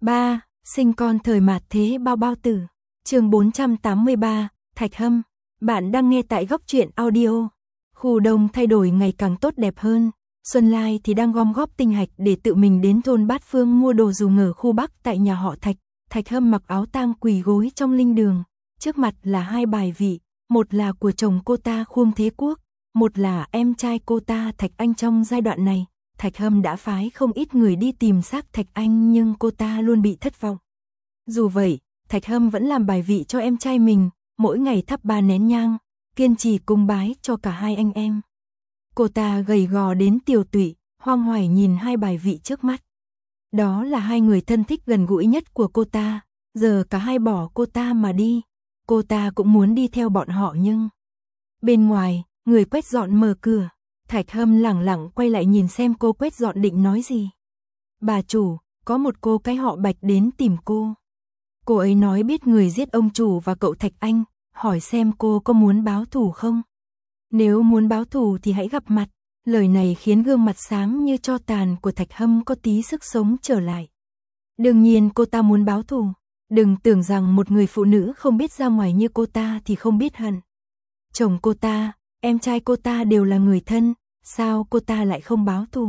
3. Sinh con thời mạt thế bao bao tử. Chương 483, Thạch Hâm. Bạn đang nghe tại Góc Truyện Audio. Khu Đông thay đổi ngày càng tốt đẹp hơn. Xuân Lai thì đang gom góp tinh hạch để tự mình đến thôn Bát Phương mua đồ dùng ở khu Bắc tại nhà họ Thạch. Thạch Hâm mặc áo tang quỳ gối trong linh đường. Trước mặt là hai bài vị, một là của chồng cô ta Khuông Thế Quốc, một là em trai cô ta Thạch Anh. Trong giai đoạn này, Thạch Hâm đã phái không ít người đi tìm xác Thạch Anh nhưng cô ta luôn bị thất vọng. Dù vậy, Thạch Hâm vẫn làm bài vị cho em trai mình, mỗi ngày thắp 3 nén nhang, kiên trì cúng bái cho cả hai anh em. Cô ta gầy gò đến tiều tụy, hoang hoài nhìn hai bài vị trước mắt. Đó là hai người thân thích gần gũi nhất của cô ta, giờ cả hai bỏ cô ta mà đi. Cô ta cũng muốn đi theo bọn họ nhưng... Bên ngoài, người quét dọn mở cửa. Thạch Hâm lẳng lặng quay lại nhìn xem cô quét dọn định nói gì. Bà chủ, có một cô cái họ Bạch đến tìm cô. Cô ấy nói biết người giết ông chủ và cậu Thạch Anh, hỏi xem cô có muốn báo thù không? Nếu muốn báo thù thì hãy gặp mặt. Lời này khiến gương mặt xám như tro tàn của Thạch Hâm có tí sức sống trở lại. Đương nhiên cô ta muốn báo thù. Đừng tưởng rằng một người phụ nữ không biết ra ngoài như cô ta thì không biết hận. Chồng cô ta, em trai cô ta đều là người thân, sao cô ta lại không báo thù?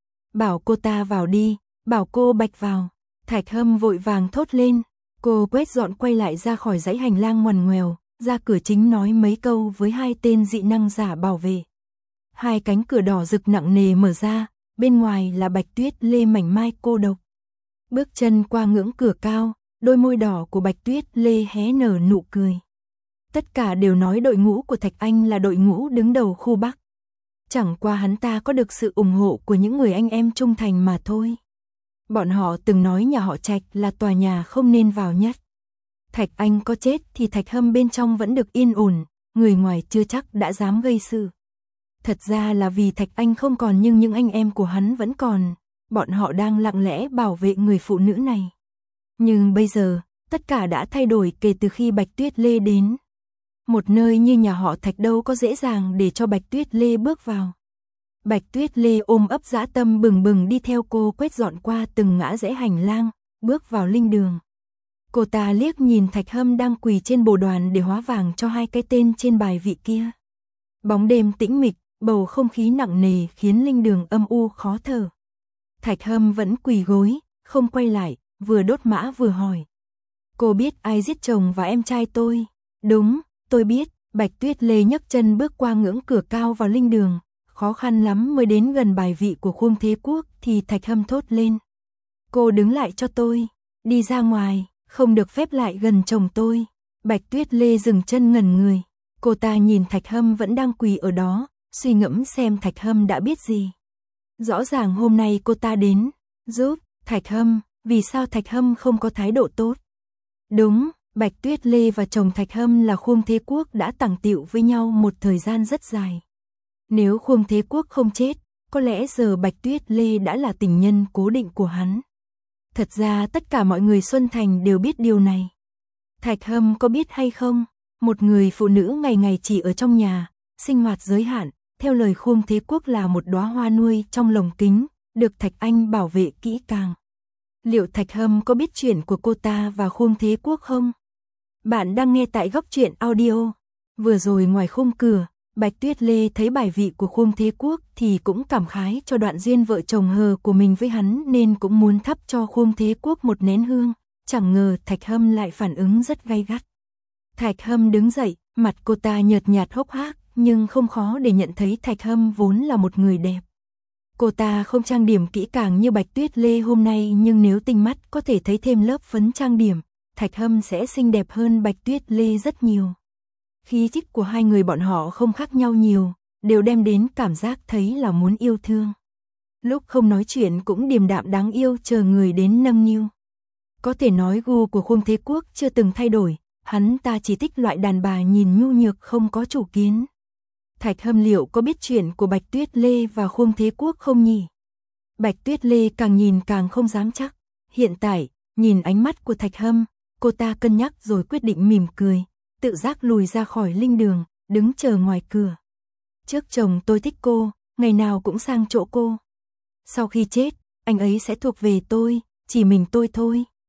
Bảo cô ta vào đi, bảo cô Bạch vào. Thạch Hâm vội vàng thốt lên. Cô quét dọn quay lại ra khỏi dãy hành lang ngoằn ngoèo, ra cửa chính nói mấy câu với hai tên dị năng giả bảo vệ. Hai cánh cửa đỏ rực nặng nề mở ra, bên ngoài là Bạch Tuyết Lê mảnh mai cô độc. Bước chân qua ngưỡng cửa cao, đôi môi đỏ của Bạch Tuyết Lê hé nở nụ cười. Tất cả đều nói đội ngũ của Thạch Anh là đội ngũ đứng đầu khu Bắc. Chẳng qua hắn ta có được sự ủng hộ của những người anh em trung thành mà thôi. Bọn họ từng nói nhà họ Trạch là tòa nhà không nên vào nhất. Thạch Anh có chết thì Thạch Hâm bên trong vẫn được yên ổn, người ngoài chưa chắc đã dám gây sự. Thật ra là vì Thạch Anh không còn nhưng những anh em của hắn vẫn còn, bọn họ đang lặng lẽ bảo vệ người phụ nữ này. Nhưng bây giờ, tất cả đã thay đổi kể từ khi Bạch Tuyết Lê đến. Một nơi như nhà họ Thạch đâu có dễ dàng để cho Bạch Tuyết Lê bước vào. Bạch Tuyết Lê ôm ấp dã tâm bừng bừng đi theo cô quét dọn qua từng ngã rẽ hành lang, bước vào linh đường. Cô ta liếc nhìn Thạch Hâm đang quỳ trên bồ đoàn để hóa vàng cho hai cái tên trên bài vị kia. Bóng đêm tĩnh mịch, bầu không khí nặng nề khiến linh đường âm u khó thở. Thạch Hâm vẫn quỳ gối, không quay lại, vừa đốt mã vừa hỏi. Cô biết ai giết chồng và em trai tôi? Đúng, tôi biết. Bạch Tuyết Lê nhấc chân bước qua ngưỡng cửa cao vào linh đường. Khó khăn lắm mới đến gần bài vị của Khuông Thế Quốc thì Thạch Hâm thốt lên. Cô đứng lại cho tôi, đi ra ngoài, không được phép lại gần chồng tôi. Bạch Tuyết Lê dừng chân ngẩn người. Cô ta nhìn Thạch Hâm vẫn đang quỳ ở đó, suy ngẫm xem Thạch Hâm đã biết gì. Rõ ràng hôm nay cô ta đến giúp Thạch Hâm, vì sao Thạch Hâm không có thái độ tốt? Đúng, Bạch Tuyết Lê và chồng Thạch Hâm là Khuông Thế Quốc đã tàng tiệu với nhau một thời gian rất dài. Nếu Khuông Thế Quốc không chết, có lẽ giờ Bạch Tuyết Lê đã là tình nhân cố định của hắn. Thật ra tất cả mọi người Xuân Thành đều biết điều này. Thạch Hâm có biết hay không? Một người phụ nữ ngày ngày chỉ ở trong nhà, sinh hoạt giới hạn, theo lời Khuông Thế Quốc là một đóa hoa nuôi trong lồng kính, được Thạch Anh bảo vệ kỹ càng. Liệu Thạch Hâm có biết chuyện của cô ta và Khuông Thế Quốc không? Bạn đang nghe tại Góc Truyện Audio. Vừa rồi ngoài khung cửa, Bạch Tuyết Lê thấy bài vị của Khuông Thế Quốc thì cũng cảm khái cho đoạn duyên vợ chồng hờ của mình với hắn nên cũng muốn thắp cho Khuông Thế Quốc một nén hương. Chẳng ngờ Thạch Hâm lại phản ứng rất gay gắt. Thạch Hâm đứng dậy, mặt cô ta nhợt nhạt hốc hác, nhưng không khó để nhận thấy Thạch Hâm vốn là một người đẹp. Cô ta không trang điểm kỹ càng như Bạch Tuyết Lê hôm nay nhưng nếu tinh mắt có thể thấy thêm lớp phấn trang điểm, Thạch Hâm sẽ xinh đẹp hơn Bạch Tuyết Lê rất nhiều. Khí chất của hai người bọn họ không khác nhau nhiều, đều đem đến cảm giác thấy là muốn yêu thương. Lúc không nói chuyện cũng điềm đạm đáng yêu chờ người đến nâng niu. Có thể nói gu của Khuông Thế Quốc chưa từng thay đổi, hắn ta chỉ thích loại đàn bà nhìn nhu nhược không có chủ kiến. Thạch Hâm liệu có biết chuyện của Bạch Tuyết Lê và Khuông Thế Quốc không nhỉ? Bạch Tuyết Lê càng nhìn càng không dám chắc. Hiện tại, nhìn ánh mắt của Thạch Hâm, cô ta cân nhắc rồi quyết định mỉm cười, tự giác lùi ra khỏi linh đường, đứng chờ ngoài cửa. Trước chồng tôi thích cô, ngày nào cũng sang chỗ cô. Sau khi chết, anh ấy sẽ thuộc về tôi, chỉ mình tôi thôi.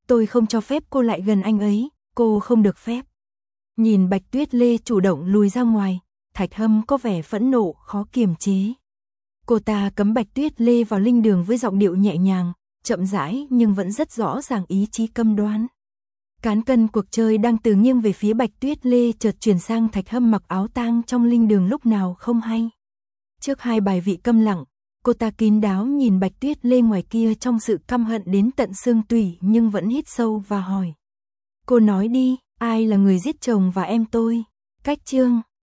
Tôi không cho phép cô lại gần anh ấy, cô không được phép. Nhìn Bạch Tuyết Lê chủ động lùi ra ngoài, Thạch Hâm có vẻ phẫn nộ, khó kiềm chế. Cô ta cấm Bạch Tuyết Lê vào linh đường với giọng điệu nhẹ nhàng, chậm rãi nhưng vẫn rất rõ ràng ý chí cấm đoán. Cán cân cuộc chơi đang từ nghiêng về phía Bạch Tuyết Lê chợt chuyển sang Thạch Hâm mặc áo tang trong linh đường lúc nào không hay. Trước hai bài vị câm lặng, cô ta kín đáo nhìn Bạch Tuyết Lê ngoài kia trong sự căm hận đến tận xương tủy nhưng vẫn hít sâu và hỏi. Cô nói đi, ai là người giết chồng và em tôi? Cách chương